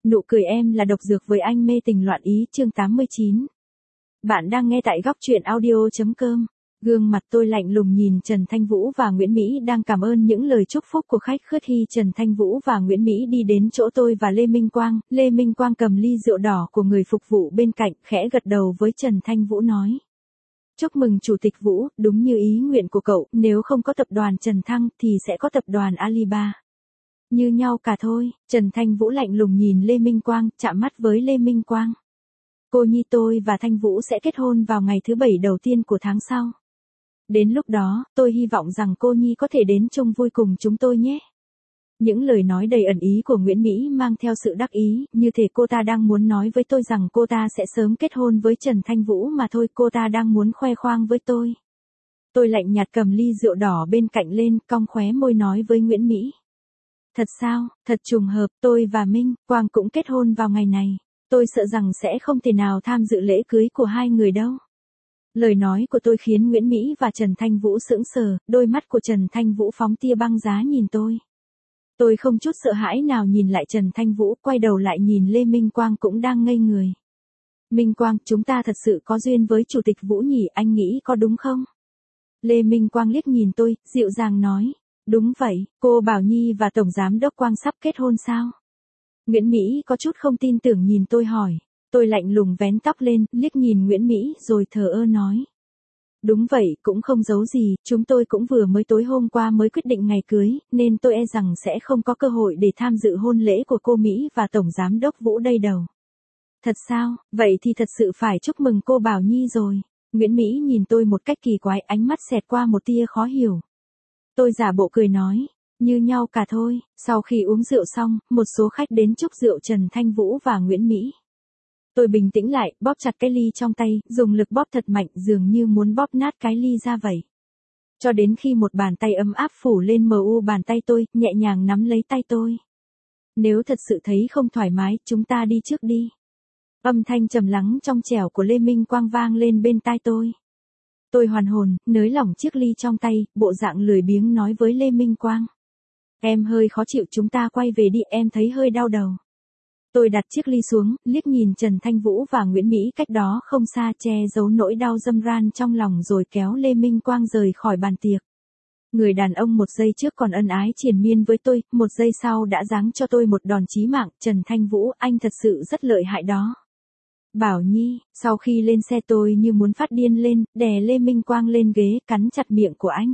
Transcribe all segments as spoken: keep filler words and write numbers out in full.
Nụ cười em là độc dược với anh mê tình loạn ý chương tám mươi chín. Bạn đang nghe tại góc truyện audio.com. Gương mặt tôi lạnh lùng nhìn Trần Thanh Vũ và Nguyễn Mỹ đang cảm ơn những lời chúc phúc của khách khứa. Khi Trần Thanh Vũ và Nguyễn Mỹ đi đến chỗ tôi và Lê Minh Quang, Lê Minh Quang cầm ly rượu đỏ của người phục vụ bên cạnh, khẽ gật đầu với Trần Thanh Vũ nói. Chúc mừng Chủ tịch Vũ, đúng như ý nguyện của cậu, nếu không có tập đoàn Trần Thăng thì sẽ có tập đoàn Alibaba. Như nhau cả thôi, Trần Thanh Vũ lạnh lùng nhìn Lê Minh Quang, chạm mắt với Lê Minh Quang. Cô Nhi tôi và Thanh Vũ sẽ kết hôn vào ngày thứ bảy đầu tiên của tháng sau. Đến lúc đó, tôi hy vọng rằng cô Nhi có thể đến chung vui cùng chúng tôi nhé. Những lời nói đầy ẩn ý của Nguyễn Mỹ mang theo sự đắc ý, như thể cô ta đang muốn nói với tôi rằng cô ta sẽ sớm kết hôn với Trần Thanh Vũ mà thôi, cô ta đang muốn khoe khoang với tôi. Tôi lạnh nhạt cầm ly rượu đỏ bên cạnh lên, cong khóe môi nói với Nguyễn Mỹ. Thật sao, thật trùng hợp, tôi và Minh Quang cũng kết hôn vào ngày này. Tôi sợ rằng sẽ không thể nào tham dự lễ cưới của hai người đâu. Lời nói của tôi khiến Nguyễn Mỹ và Trần Thanh Vũ sững sờ, đôi mắt của Trần Thanh Vũ phóng tia băng giá nhìn tôi. Tôi không chút sợ hãi nào nhìn lại Trần Thanh Vũ, quay đầu lại nhìn Lê Minh Quang cũng đang ngây người. Minh Quang, chúng ta thật sự có duyên với Chủ tịch Vũ nhỉ, anh nghĩ có đúng không? Lê Minh Quang liếc nhìn tôi, dịu dàng nói. Đúng vậy, cô Bảo Nhi và Tổng Giám đốc Quang sắp kết hôn sao? Nguyễn Mỹ có chút không tin tưởng nhìn tôi hỏi. Tôi lạnh lùng vén tóc lên, liếc nhìn Nguyễn Mỹ rồi thờ ơ nói. Đúng vậy, cũng không giấu gì, chúng tôi cũng vừa mới tối hôm qua mới quyết định ngày cưới, nên tôi e rằng sẽ không có cơ hội để tham dự hôn lễ của cô Mỹ và Tổng Giám đốc Vũ đây đâu. Thật sao, vậy thì thật sự phải chúc mừng cô Bảo Nhi rồi. Nguyễn Mỹ nhìn tôi một cách kỳ quái, ánh mắt xẹt qua một tia khó hiểu. Tôi giả bộ cười nói, như nhau cả thôi. Sau khi uống rượu xong, một số khách đến chúc rượu Trần Thanh Vũ và Nguyễn Mỹ. Tôi bình tĩnh lại, bóp chặt cái ly trong tay, dùng lực bóp thật mạnh dường như muốn bóp nát cái ly ra vậy. Cho đến khi một bàn tay ấm áp phủ lên mờ u bàn tay tôi, nhẹ nhàng nắm lấy tay tôi. Nếu thật sự thấy không thoải mái, chúng ta đi trước đi. Âm thanh trầm lắng trong trẻo của Lê Minh Quang vang lên bên tai tôi. Tôi hoàn hồn, nới lỏng chiếc ly trong tay, bộ dạng lười biếng nói với Lê Minh Quang. Em hơi khó chịu, chúng ta quay về đi, em thấy hơi đau đầu. Tôi đặt chiếc ly xuống, liếc nhìn Trần Thanh Vũ và Nguyễn Mỹ cách đó không xa, che giấu nỗi đau dâm ran trong lòng rồi kéo Lê Minh Quang rời khỏi bàn tiệc. Người đàn ông một giây trước còn ân ái triền miên với tôi, một giây sau đã giáng cho tôi một đòn chí mạng. Trần Thanh Vũ, anh thật sự rất lợi hại đó. Bảo Nhi, sau khi lên xe tôi như muốn phát điên lên, đè Lê Minh Quang lên ghế, cắn chặt miệng của anh.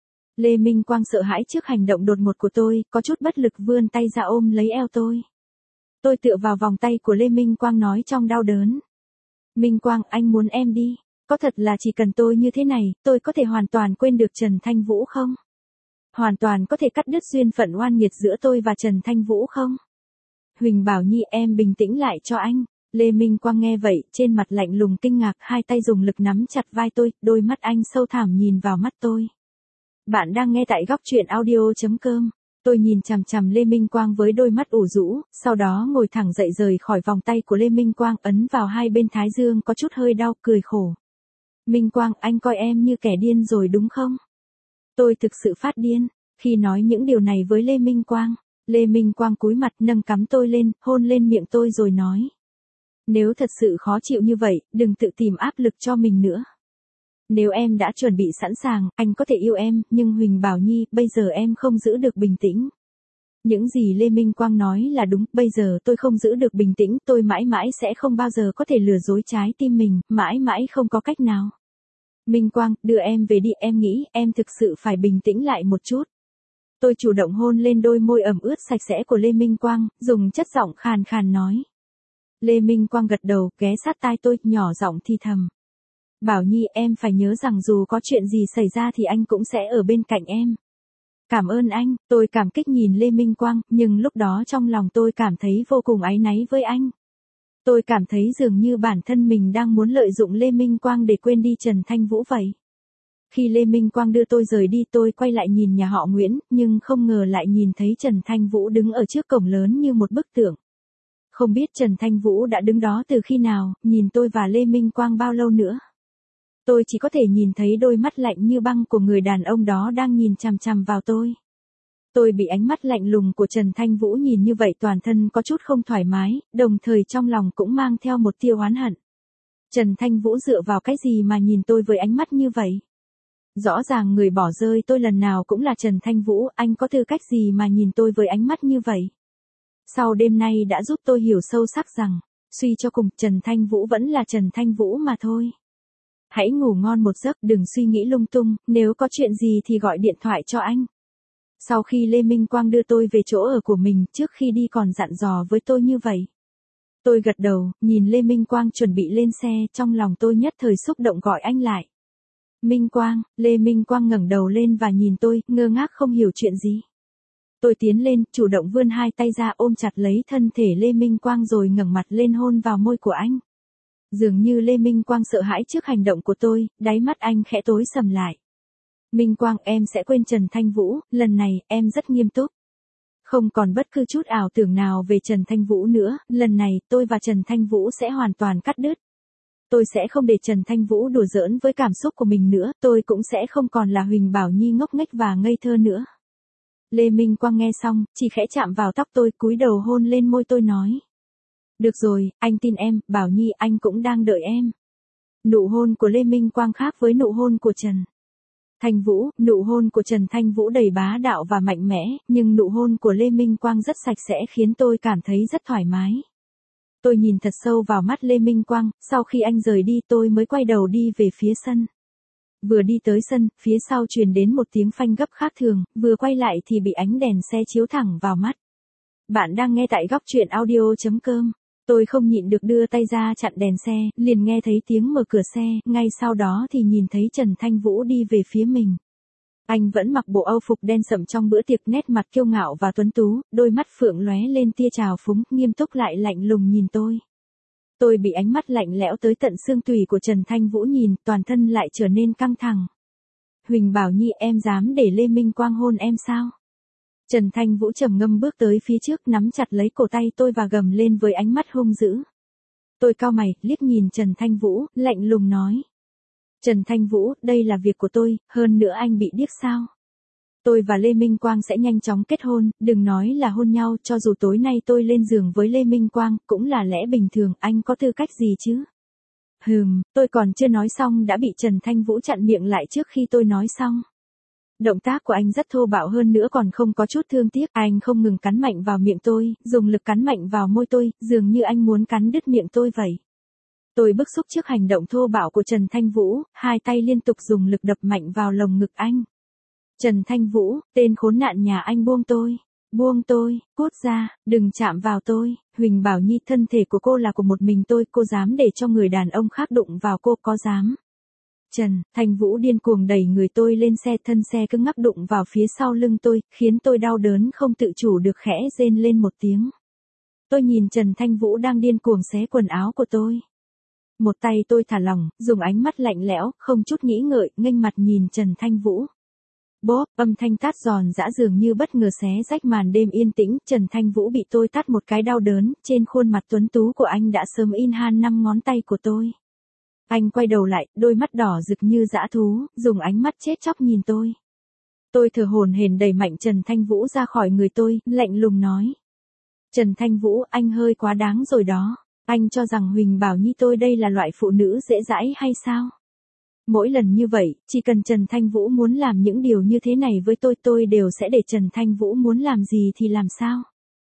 Lê Minh Quang sợ hãi trước hành động đột ngột của tôi, có chút bất lực vươn tay ra ôm lấy eo tôi. Tôi tựa vào vòng tay của Lê Minh Quang nói trong đau đớn. Minh Quang, anh muốn em đi. Có thật là chỉ cần tôi như thế này, tôi có thể hoàn toàn quên được Trần Thanh Vũ không? Hoàn toàn có thể cắt đứt duyên phận oan nghiệt giữa tôi và Trần Thanh Vũ không? Huỳnh Bảo Nhi, em bình tĩnh lại cho anh. Lê Minh Quang nghe vậy, trên mặt lạnh lùng kinh ngạc, hai tay dùng lực nắm chặt vai tôi, đôi mắt anh sâu thẳm nhìn vào mắt tôi. Bạn đang nghe tại góc truyện audio.com. Tôi nhìn chằm chằm Lê Minh Quang với đôi mắt ủ rũ, sau đó ngồi thẳng dậy rời khỏi vòng tay của Lê Minh Quang, ấn vào hai bên thái dương có chút hơi đau, cười khổ. Minh Quang, anh coi em như kẻ điên rồi đúng không? Tôi thực sự phát điên, khi nói những điều này với Lê Minh Quang. Lê Minh Quang cúi mặt nâng cằm tôi lên, hôn lên miệng tôi rồi nói. Nếu thật sự khó chịu như vậy, đừng tự tìm áp lực cho mình nữa. Nếu em đã chuẩn bị sẵn sàng, anh có thể yêu em, nhưng Huỳnh Bảo Nhi, bây giờ em không giữ được bình tĩnh. Những gì Lê Minh Quang nói là đúng, bây giờ tôi không giữ được bình tĩnh, tôi mãi mãi sẽ không bao giờ có thể lừa dối trái tim mình, mãi mãi không có cách nào. Minh Quang, đưa em về đi, em nghĩ em thực sự phải bình tĩnh lại một chút. Tôi chủ động hôn lên đôi môi ẩm ướt sạch sẽ của Lê Minh Quang, dùng chất giọng khàn khàn nói. Lê Minh Quang gật đầu, ghé sát tai tôi, nhỏ giọng thì thầm. Bảo Nhi, em phải nhớ rằng dù có chuyện gì xảy ra thì anh cũng sẽ ở bên cạnh em. Cảm ơn anh, tôi cảm kích nhìn Lê Minh Quang, nhưng lúc đó trong lòng tôi cảm thấy vô cùng áy náy với anh. Tôi cảm thấy dường như bản thân mình đang muốn lợi dụng Lê Minh Quang để quên đi Trần Thanh Vũ vậy. Khi Lê Minh Quang đưa tôi rời đi, tôi quay lại nhìn nhà họ Nguyễn, nhưng không ngờ lại nhìn thấy Trần Thanh Vũ đứng ở trước cổng lớn như một bức tượng. Không biết Trần Thanh Vũ đã đứng đó từ khi nào, nhìn tôi và Lê Minh Quang bao lâu nữa. Tôi chỉ có thể nhìn thấy đôi mắt lạnh như băng của người đàn ông đó đang nhìn chằm chằm vào tôi. Tôi bị ánh mắt lạnh lùng của Trần Thanh Vũ nhìn như vậy toàn thân có chút không thoải mái, đồng thời trong lòng cũng mang theo một tia oán hận. Trần Thanh Vũ dựa vào cái gì mà nhìn tôi với ánh mắt như vậy? Rõ ràng người bỏ rơi tôi lần nào cũng là Trần Thanh Vũ, anh có tư cách gì mà nhìn tôi với ánh mắt như vậy? Sau đêm nay đã giúp tôi hiểu sâu sắc rằng, suy cho cùng Trần Thanh Vũ vẫn là Trần Thanh Vũ mà thôi. Hãy ngủ ngon một giấc, đừng suy nghĩ lung tung, nếu có chuyện gì thì gọi điện thoại cho anh. Sau khi Lê Minh Quang đưa tôi về chỗ ở của mình, trước khi đi còn dặn dò với tôi như vậy. Tôi gật đầu, nhìn Lê Minh Quang chuẩn bị lên xe, trong lòng tôi nhất thời xúc động gọi anh lại. Minh Quang, Lê Minh Quang ngẩng đầu lên và nhìn tôi, ngơ ngác không hiểu chuyện gì. Tôi tiến lên, chủ động vươn hai tay ra ôm chặt lấy thân thể Lê Minh Quang rồi ngẩng mặt lên hôn vào môi của anh. Dường như Lê Minh Quang sợ hãi trước hành động của tôi, đáy mắt anh khẽ tối sầm lại. Minh Quang, em sẽ quên Trần Thanh Vũ, lần này em rất nghiêm túc. Không còn bất cứ chút ảo tưởng nào về Trần Thanh Vũ nữa, lần này tôi và Trần Thanh Vũ sẽ hoàn toàn cắt đứt. Tôi sẽ không để Trần Thanh Vũ đùa giỡn với cảm xúc của mình nữa, tôi cũng sẽ không còn là Huỳnh Bảo Nhi ngốc nghếch và ngây thơ nữa. Lê Minh Quang nghe xong, chỉ khẽ chạm vào tóc tôi, cúi đầu hôn lên môi tôi nói. Được rồi, anh tin em, Bảo Nhi, anh cũng đang đợi em. Nụ hôn của Lê Minh Quang khác với nụ hôn của Trần Thanh Vũ, nụ hôn của Trần Thanh Vũ đầy bá đạo và mạnh mẽ, nhưng nụ hôn của Lê Minh Quang rất sạch sẽ khiến tôi cảm thấy rất thoải mái. Tôi nhìn thật sâu vào mắt Lê Minh Quang, sau khi anh rời đi tôi mới quay đầu đi về phía sân. Vừa đi tới sân, phía sau truyền đến một tiếng phanh gấp khác thường, vừa quay lại thì bị ánh đèn xe chiếu thẳng vào mắt. Bạn đang nghe tại góc truyện audio chấm com. Tôi không nhịn được đưa tay ra chặn đèn xe, liền nghe thấy tiếng mở cửa xe, ngay sau đó thì nhìn thấy Trần Thanh Vũ đi về phía mình. Anh vẫn mặc bộ âu phục đen sẫm trong bữa tiệc, nét mặt kiêu ngạo và tuấn tú, đôi mắt phượng lóe lên tia trào phúng, nghiêm túc lại lạnh lùng nhìn tôi. Tôi bị ánh mắt lạnh lẽo tới tận xương tủy của Trần Thanh Vũ nhìn, toàn thân lại trở nên căng thẳng. Huỳnh Bảo Nhi, em dám để Lê Minh Quang hôn em sao? Trần Thanh Vũ trầm ngâm bước tới phía trước, nắm chặt lấy cổ tay tôi và gầm lên với ánh mắt hung dữ. Tôi cau mày, liếc nhìn Trần Thanh Vũ, lạnh lùng nói. Trần Thanh Vũ, đây là việc của tôi, hơn nữa anh bị điếc sao? Tôi và Lê Minh Quang sẽ nhanh chóng kết hôn, đừng nói là hôn nhau, cho dù tối nay tôi lên giường với Lê Minh Quang, cũng là lẽ bình thường, anh có tư cách gì chứ? Hừm, tôi còn chưa nói xong đã bị Trần Thanh Vũ chặn miệng lại trước khi tôi nói xong. Động tác của anh rất thô bạo, hơn nữa còn không có chút thương tiếc, anh không ngừng cắn mạnh vào miệng tôi, dùng lực cắn mạnh vào môi tôi, dường như anh muốn cắn đứt miệng tôi vậy. Tôi bức xúc trước hành động thô bạo của Trần Thanh Vũ, hai tay liên tục dùng lực đập mạnh vào lồng ngực anh. Trần Thanh Vũ, tên khốn nạn nhà anh, buông tôi, buông tôi, cút ra, đừng chạm vào tôi. Huỳnh Bảo Nhi, thân thể của cô là của một mình tôi, cô dám để cho người đàn ông khác đụng vào cô, có dám? Trần Thanh Vũ điên cuồng đẩy người tôi lên xe, thân xe cứng ngắc đụng vào phía sau lưng tôi, khiến tôi đau đớn không tự chủ được khẽ rên lên một tiếng. Tôi nhìn Trần Thanh Vũ đang điên cuồng xé quần áo của tôi. Một tay tôi thả lỏng, dùng ánh mắt lạnh lẽo, không chút nghĩ ngợi, nghênh mặt nhìn Trần Thanh Vũ. Bốp, âm thanh tát giòn giã dường như bất ngờ xé rách màn đêm yên tĩnh, Trần Thanh Vũ bị tôi tát một cái đau đớn, trên khuôn mặt tuấn tú của anh đã sớm in han năm ngón tay của tôi. Anh quay đầu lại, đôi mắt đỏ rực như dã thú, dùng ánh mắt chết chóc nhìn tôi. Tôi thở hổn hển đẩy mạnh Trần Thanh Vũ ra khỏi người tôi, lạnh lùng nói. Trần Thanh Vũ, anh hơi quá đáng rồi đó. Anh cho rằng Huỳnh Bảo Nhi tôi đây là loại phụ nữ dễ dãi hay sao? Mỗi lần như vậy, chỉ cần Trần Thanh Vũ muốn làm những điều như thế này với tôi, tôi đều sẽ để Trần Thanh Vũ muốn làm gì thì làm sao.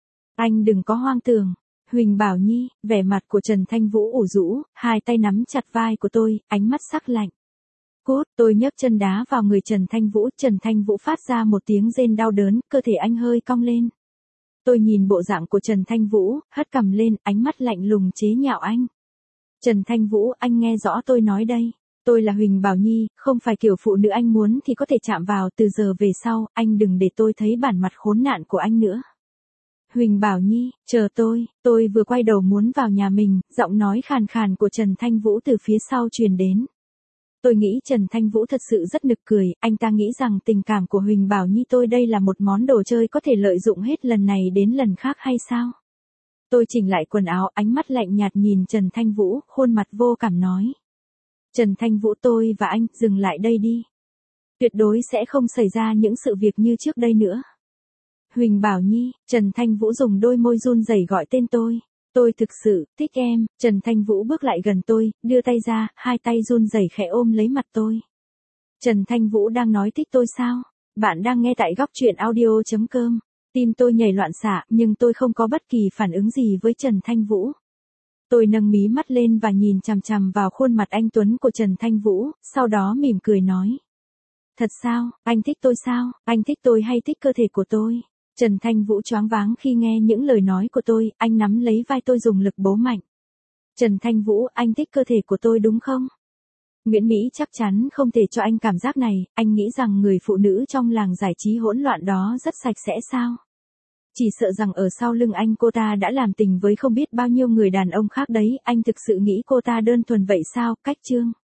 Anh đừng có hoang tưởng. Huỳnh Bảo Nhi, vẻ mặt của Trần Thanh Vũ ủ rũ, hai tay nắm chặt vai của tôi, ánh mắt sắc lạnh. Cút, tôi nhấc chân đá vào người Trần Thanh Vũ, Trần Thanh Vũ phát ra một tiếng rên đau đớn, cơ thể anh hơi cong lên. Tôi nhìn bộ dạng của Trần Thanh Vũ, hất cằm lên, ánh mắt lạnh lùng chế nhạo anh. Trần Thanh Vũ, anh nghe rõ tôi nói đây. Tôi là Huỳnh Bảo Nhi, không phải kiểu phụ nữ anh muốn thì có thể chạm vào, từ giờ về sau, anh đừng để tôi thấy bản mặt khốn nạn của anh nữa. Huỳnh Bảo Nhi, chờ tôi, tôi vừa quay đầu muốn vào nhà mình, giọng nói khàn khàn của Trần Thanh Vũ từ phía sau truyền đến. Tôi nghĩ Trần Thanh Vũ thật sự rất nực cười, anh ta nghĩ rằng tình cảm của Huỳnh Bảo Nhi tôi đây là một món đồ chơi có thể lợi dụng hết lần này đến lần khác hay sao? Tôi chỉnh lại quần áo, ánh mắt lạnh nhạt nhìn Trần Thanh Vũ, khuôn mặt vô cảm nói. Trần Thanh Vũ, tôi và anh, dừng lại đây đi. Tuyệt đối sẽ không xảy ra những sự việc như trước đây nữa. Huỳnh Bảo Nhi, Trần Thanh Vũ dùng đôi môi run rẩy gọi tên tôi. Tôi thực sự, thích em, Trần Thanh Vũ bước lại gần tôi, đưa tay ra, hai tay run rẩy khẽ ôm lấy mặt tôi. Trần Thanh Vũ đang nói thích tôi sao? Bạn đang nghe tại góc truyện audio.com. Tim tôi nhảy loạn xạ, nhưng tôi không có bất kỳ phản ứng gì với Trần Thanh Vũ. Tôi nâng mí mắt lên và nhìn chằm chằm vào khuôn mặt anh tuấn của Trần Thanh Vũ, sau đó mỉm cười nói. Thật sao, anh thích tôi sao, anh thích tôi hay thích cơ thể của tôi? Trần Thanh Vũ choáng váng khi nghe những lời nói của tôi, anh nắm lấy vai tôi dùng lực bấu mạnh. Trần Thanh Vũ, anh thích cơ thể của tôi đúng không? Nguyễn Mỹ chắc chắn không thể cho anh cảm giác này, anh nghĩ rằng người phụ nữ trong làng giải trí hỗn loạn đó rất sạch sẽ sao? Chỉ sợ rằng ở sau lưng anh cô ta đã làm tình với không biết bao nhiêu người đàn ông khác đấy, anh thực sự nghĩ cô ta đơn thuần vậy sao, Cách Trương?